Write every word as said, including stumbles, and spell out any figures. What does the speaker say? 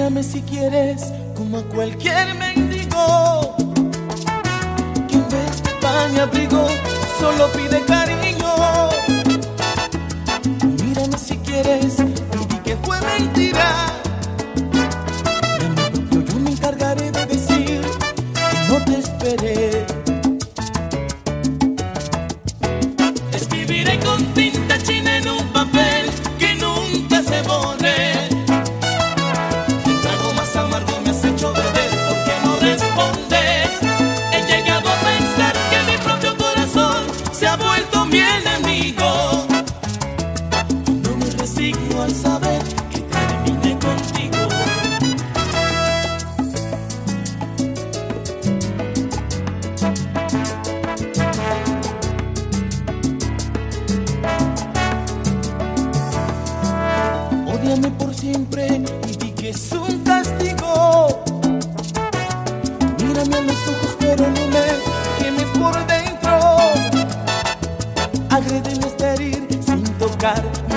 Mírame si quieres, como a cualquier mendigo, que en vez de pan y abrigo solo pide cariño. Mírame si quieres y di que fue mentira. De mi propio yo me encargaré de decir que no te esperé. Escribiré con tinta china en un papel que nunca se borre. El trago más amargo me has hecho beber porque no respondes. He llegado a pensar que mi propio corazón se ha vuelto mi enemigo. No me resigno al saber que terminé contigo. Ódiame por siempre y di que es un castigo. Mírame a los ojos pero no me quemes por dentro. Agrédeme hasta herir sin tocar